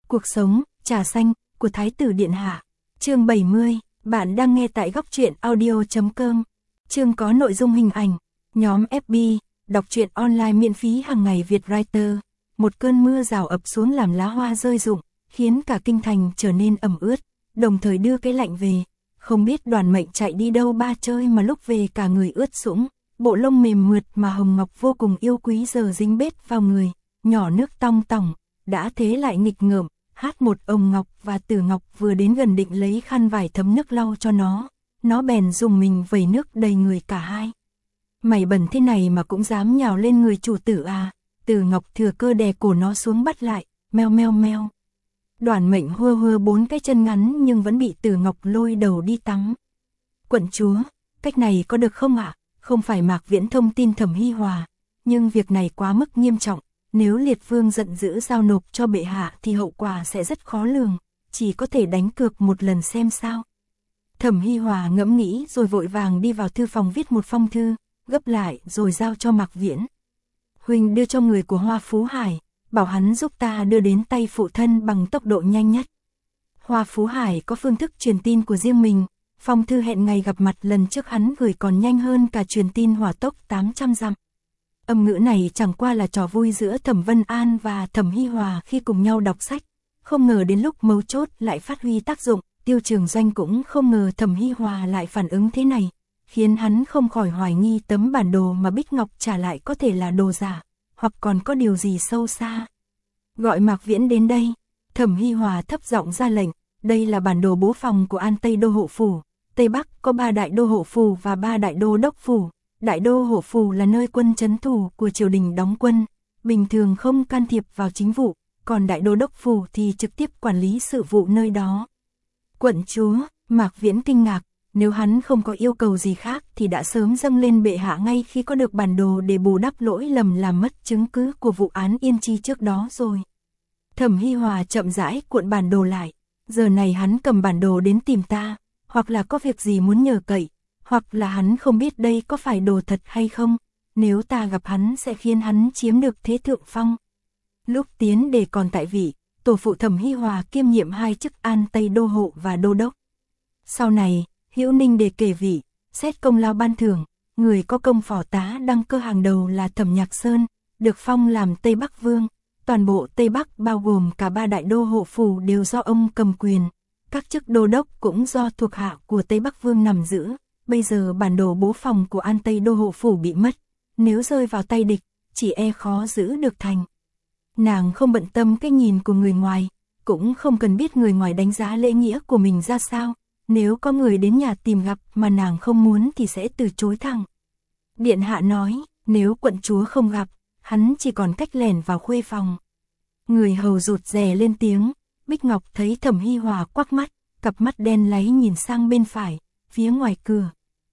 Cuộc sống, trà xanh, của Thái tử Điện Hạ. Chương 70, bạn đang nghe tại góc truyện audio.com. Chương có nội dung hình ảnh. Nhóm FB, đọc truyện online miễn phí hàng ngày Việt Writer. Một cơn mưa rào ập xuống làm lá hoa rơi rụng, khiến cả kinh thành trở nên ẩm ướt, đồng thời đưa cái lạnh về. Không biết Đoàn Mệnh chạy đi đâu ba chơi mà lúc về cả người ướt sũng, bộ lông mềm mượt mà Hồng Ngọc vô cùng yêu quý giờ dính bết vào người, nhỏ nước tong tỏng, đã thế lại nghịch ngợm. Hát một ông Ngọc và Tử Ngọc vừa đến gần định lấy khăn vải thấm nước lau cho nó bèn dùng mình vẩy nước đầy người cả hai. Mày bẩn thế này mà cũng dám nhào lên người chủ tử à? Tử Ngọc thừa cơ đè cổ nó xuống bắt lại, meo meo meo. Đoàn Mệnh hơ hơ bốn cái chân ngắn nhưng vẫn bị Tử Ngọc lôi đầu đi tắm. Quận chúa, cách này có được không ạ? Không phải Mạc Viễn thông tin Thẩm Hi Hòa, nhưng việc này quá mức nghiêm trọng. Nếu Liệt Vương giận dữ giao nộp cho bệ hạ thì hậu quả sẽ rất khó lường, chỉ có thể đánh cược một lần xem sao. Thẩm Hi Hòa ngẫm nghĩ rồi vội vàng đi vào thư phòng viết một phong thư, gấp lại rồi giao cho Mạc Viễn. Huynh đưa cho người của Hoa Phú Hải, bảo hắn giúp ta đưa đến tay phụ thân bằng tốc độ nhanh nhất. Hoa Phú Hải có phương thức truyền tin của riêng mình, phong thư hẹn ngày gặp mặt lần trước hắn gửi còn nhanh hơn cả truyền tin hỏa tốc 800 dặm. Âm ngữ này chẳng qua là trò vui giữa Thẩm Vân An và Thẩm Hi Hòa khi cùng nhau đọc sách, không ngờ đến lúc mấu chốt lại phát huy tác dụng. Tiêu Trường Doanh cũng không ngờ Thẩm Hi Hòa lại phản ứng thế này, khiến hắn không khỏi hoài nghi tấm bản đồ mà Bích Ngọc trả lại có thể là đồ giả, hoặc còn có điều gì sâu xa. Gọi Mạc Viễn đến đây. Thẩm Hi Hòa thấp giọng ra lệnh. Đây là bản đồ bố phòng của An Tây Đô Hộ Phủ. Tây Bắc có 3 đại đô hộ phủ và 3 đại đô đốc phủ. Đại đô hộ phủ là nơi quân trấn thủ của triều đình đóng quân, bình thường không can thiệp vào chính vụ, còn đại đô đốc phủ thì trực tiếp quản lý sự vụ nơi đó. Quận chúa, Mạc Viễn kinh ngạc, nếu hắn không có yêu cầu gì khác thì đã sớm dâng lên bệ hạ ngay khi có được bản đồ để bù đắp lỗi lầm làm mất chứng cứ của vụ án Yên Chi trước đó rồi. Thẩm Hi Hòa chậm rãi cuộn bản đồ lại, giờ này hắn cầm bản đồ đến tìm ta, hoặc là có việc gì muốn nhờ cậy, hoặc là hắn không biết đây có phải đồ thật hay không, nếu ta gặp hắn sẽ khiến hắn chiếm được thế thượng phong. Lúc tiến đề còn tại vị, tổ phụ Thẩm Hi Hòa kiêm nhiệm 2 chức An Tây Đô Hộ và Đô Đốc. Sau này, Hữu Ninh đề kể vị, xét công lao ban thưởng, người có công phò tá đăng cơ hàng đầu là Thẩm Nhạc Sơn, được phong làm Tây Bắc Vương. Toàn bộ Tây Bắc bao gồm cả 3 đại đô hộ phủ đều do ông cầm quyền, các chức đô đốc cũng do thuộc hạ của Tây Bắc Vương nắm giữ. Bây giờ bản đồ bố phòng của An Tây Đô Hộ Phủ bị mất, nếu rơi vào tay địch, chỉ e khó giữ được thành. Nàng không bận tâm cái nhìn của người ngoài, cũng không cần biết người ngoài đánh giá lễ nghĩa của mình ra sao, nếu có người đến nhà tìm gặp mà nàng không muốn thì sẽ từ chối thẳng. Điện hạ nói, nếu quận chúa không gặp, hắn chỉ còn cách lẻn vào khuê phòng. Người hầu rụt rè lên tiếng. Bích Ngọc thấy Thẩm Hi Hòa quắc mắt, cặp mắt đen láy nhìn sang bên phải, phía ngoài cửa.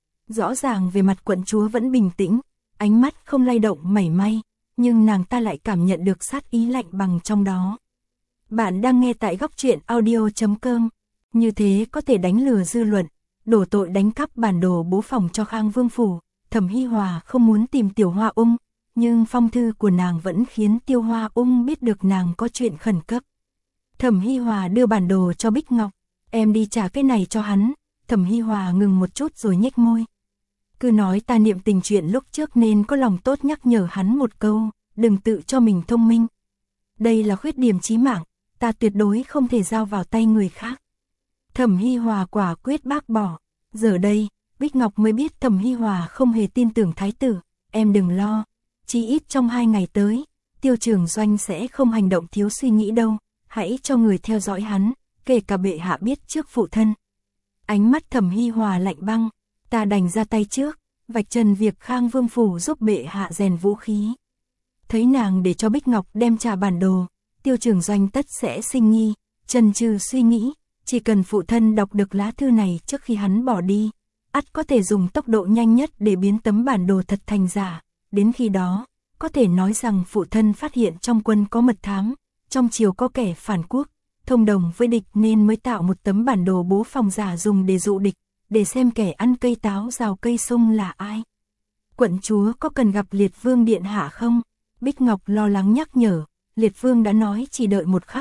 Rõ ràng về mặt quận chúa vẫn bình tĩnh, ánh mắt không lay động mảy may, nhưng nàng ta lại cảm nhận được sát ý lạnh bằng trong đó. Bạn đang nghe tại góc truyện audio.com. Như thế có thể đánh lừa dư luận, đổ tội đánh cắp bản đồ bố phòng cho Khang Vương phủ. Thẩm Hi Hòa không muốn tìm Tiểu Hoa Ung, nhưng phong thư của nàng vẫn khiến Tiêu Hoa Ung biết được nàng có chuyện khẩn cấp. Thẩm Hi Hòa đưa bản đồ cho Bích Ngọc, em đi trả cái này cho hắn. Thẩm Hi Hòa ngừng một chút rồi nhếch môi. Cứ nói ta niệm tình chuyện lúc trước nên có lòng tốt nhắc nhở hắn một câu, đừng tự cho mình thông minh. Đây là khuyết điểm chí mạng, ta tuyệt đối không thể giao vào tay người khác. Thẩm Hi Hòa quả quyết bác bỏ. Giờ đây, Bích Ngọc mới biết Thẩm Hi Hòa không hề tin tưởng thái tử. Em đừng lo, chỉ ít trong 2 ngày tới, Tiêu Trường Doanh sẽ không hành động thiếu suy nghĩ đâu. Hãy cho người theo dõi hắn, kể cả bệ hạ biết trước phụ thân. Ánh mắt Thẩm Hi Hòa lạnh băng, ta đành ra tay trước, vạch trần việc Khang Vương phủ giúp bệ hạ rèn vũ khí. Thấy nàng để cho Bích Ngọc đem trả bản đồ, Tiêu Trường Doanh tất sẽ sinh nghi, chần chừ suy nghĩ, chỉ cần phụ thân đọc được lá thư này trước khi hắn bỏ đi, ắt có thể dùng tốc độ nhanh nhất để biến tấm bản đồ thật thành giả. Đến khi đó, có thể nói rằng phụ thân phát hiện trong quân có mật thám, trong triều có kẻ phản quốc, thông đồng với địch nên mới tạo một tấm bản đồ bố phòng giả dùng để dụ địch, để xem kẻ ăn cây táo rào cây sung là ai. Quận chúa có cần gặp Liệt Vương điện hạ không? Bích Ngọc lo lắng nhắc nhở. Liệt Vương đã nói chỉ đợi một khắc.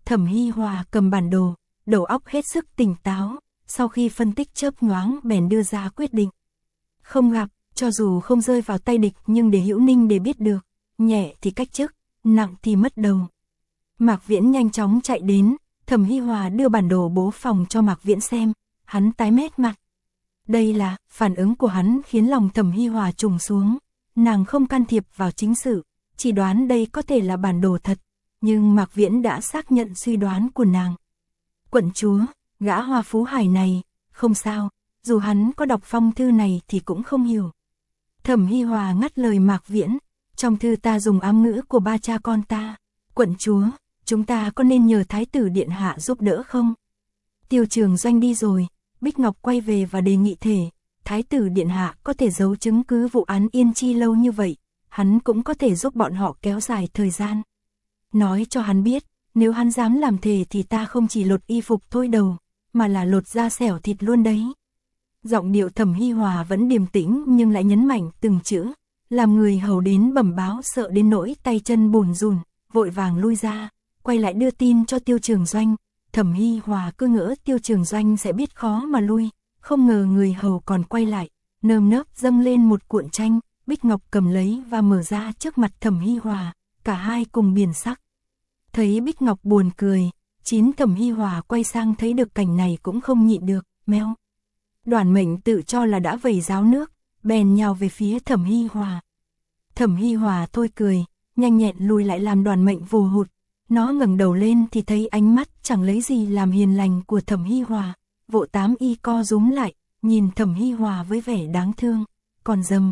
Thẩm Hi Hòa cầm bản đồ, đầu óc hết sức tỉnh táo, sau khi phân tích chớp nhoáng bèn đưa ra quyết định. Không gặp, cho dù không rơi vào tay địch nhưng để Hữu Ninh để biết được, nhẹ thì cách chức, nặng thì mất đầu. Mạc Viễn nhanh chóng chạy đến, Thẩm Hi Hòa đưa bản đồ bố phòng cho Mạc Viễn xem, hắn tái mét mặt. Đây là, phản ứng của hắn khiến lòng Thẩm Hi Hòa trùng xuống, nàng không can thiệp vào chính sự, chỉ đoán đây có thể là bản đồ thật, nhưng Mạc Viễn đã xác nhận suy đoán của nàng. Quận chúa, gã Hoa Phú Hải này, không sao, dù hắn có đọc phong thư này thì cũng không hiểu. Thẩm Hi Hòa ngắt lời Mạc Viễn, trong thư ta dùng ám ngữ của ba cha con ta. Quận chúa, chúng ta có nên nhờ Thái tử Điện Hạ giúp đỡ không? Tiêu Trường Doanh đi rồi, Bích Ngọc quay về và đề nghị thể, Thái tử Điện Hạ có thể giấu chứng cứ vụ án Yên Chi lâu như vậy, hắn cũng có thể giúp bọn họ kéo dài thời gian. Nói cho hắn biết, nếu hắn dám làm thề thì ta không chỉ lột y phục thôi đầu, mà là lột da xẻo thịt luôn đấy. Giọng điệu Thẩm Hi Hòa vẫn điềm tĩnh nhưng lại nhấn mạnh từng chữ, làm người hầu đến bẩm báo sợ đến nỗi tay chân bủn rủn, vội vàng lui ra, quay lại đưa tin cho Tiêu Trường Doanh. Thẩm Hi Hòa cứ ngỡ Tiêu Trường Doanh sẽ biết khó mà lui, không ngờ người hầu còn quay lại, nơm nớp dâng lên một cuộn tranh, Bích Ngọc cầm lấy và mở ra trước mặt Thẩm Hi Hòa, cả hai cùng biến sắc. Thấy Bích Ngọc buồn cười, Thẩm Hi Hòa quay sang thấy được cảnh này cũng không nhịn được, meo. Đoàn Mệnh tự cho là đã vẩy ráo nước, bèn nhào về phía Thẩm Hi Hòa. Thẩm Hi Hòa thôi cười, nhanh nhẹn lùi lại làm Đoàn Mệnh vồ hụt. Nó ngẩng đầu lên thì thấy ánh mắt chẳng lấy gì làm hiền lành của Thẩm Hi Hòa, vỗ tám y co rúm lại, nhìn Thẩm Hi Hòa với vẻ đáng thương, còn dầm.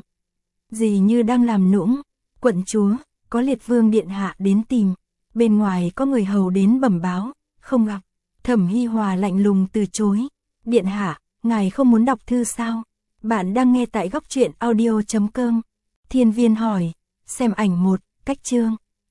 Gì như đang làm nũng, quận chúa, có Liệt Vương Điện Hạ đến tìm, bên ngoài có người hầu đến bẩm báo, không gặp. Thẩm Hi Hòa lạnh lùng từ chối, Điện Hạ, ngài không muốn đọc thư sao? Bạn đang nghe tại góc truyện audio.com. Thiên Viên hỏi, xem ảnh 1, cách chương.